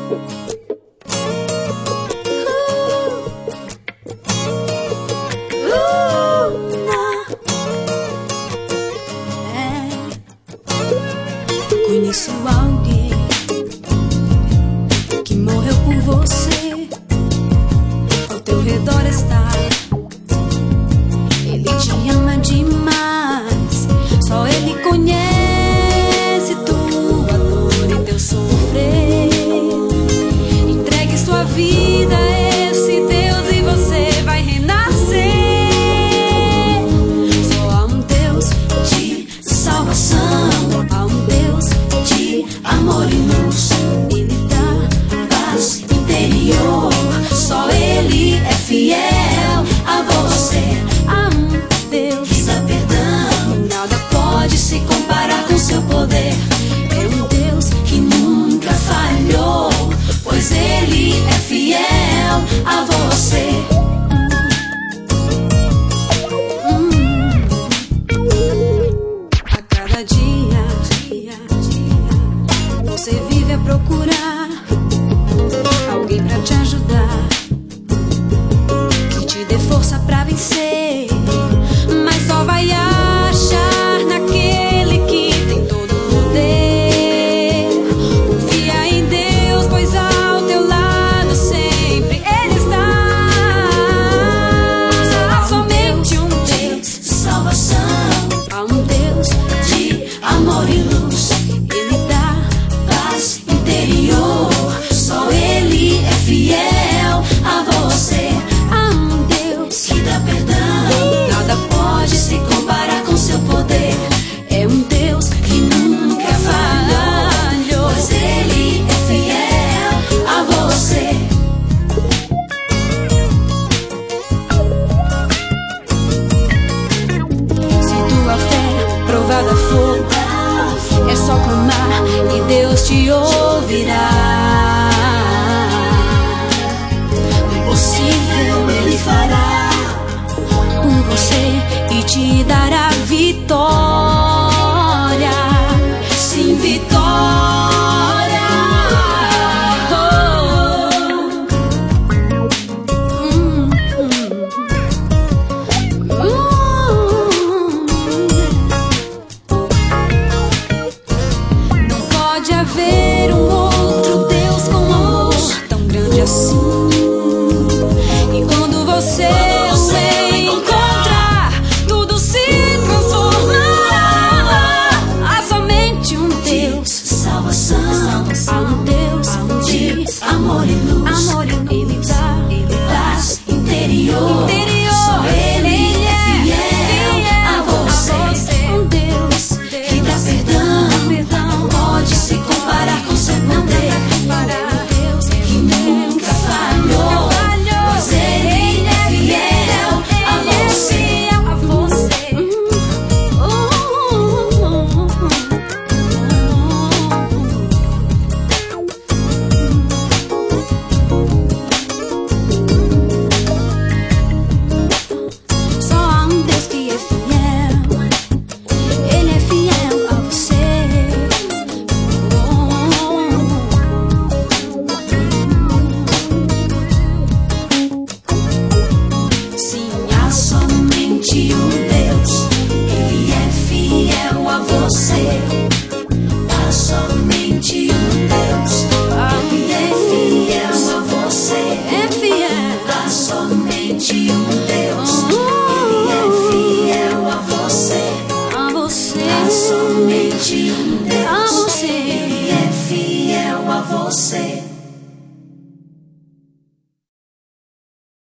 Conheço alguém que morreu por você, ao teu redor está. Ele te ama demais, só ele conhece tua dor e teu sofrer. Entregue sua vida a esse Deus e você vai renascer. Só há um Deus de salvação, há um Deus de amor e luz. Ele dá paz interior, só ele é fiel a você. Há um Deus que dá perdão, nada pode se comparar com seu poder. É um Deus que nunca falhou, pois ele é fiel a você. A cada dia você vive a procurar alguém pra te ajudar, que te dê força pra vencer, mas só vai achar naquele que tem todo o poder. Confia em Deus, pois ao teu lado sempre Ele está. Há somente um Deus de salvação, há um Deus de amor e luz. Ele dá paz interior, só ele é fiel a você. Há um Deus que dá perdão, nada pode se comparar com seu poder. É um Deus que nunca falhou, pois ele é fiel a você. Se tua fé provada for, é só clamar e Deus te ouvirá. O impossível Ele fará por você e te dará vitória. Sim, vitória. Não pode haver um outro Deus com amor tão grande assim. E quando você o encontrar, tudo se transformará. Há somente um Deus de salvação, há um Deus de amor e luz.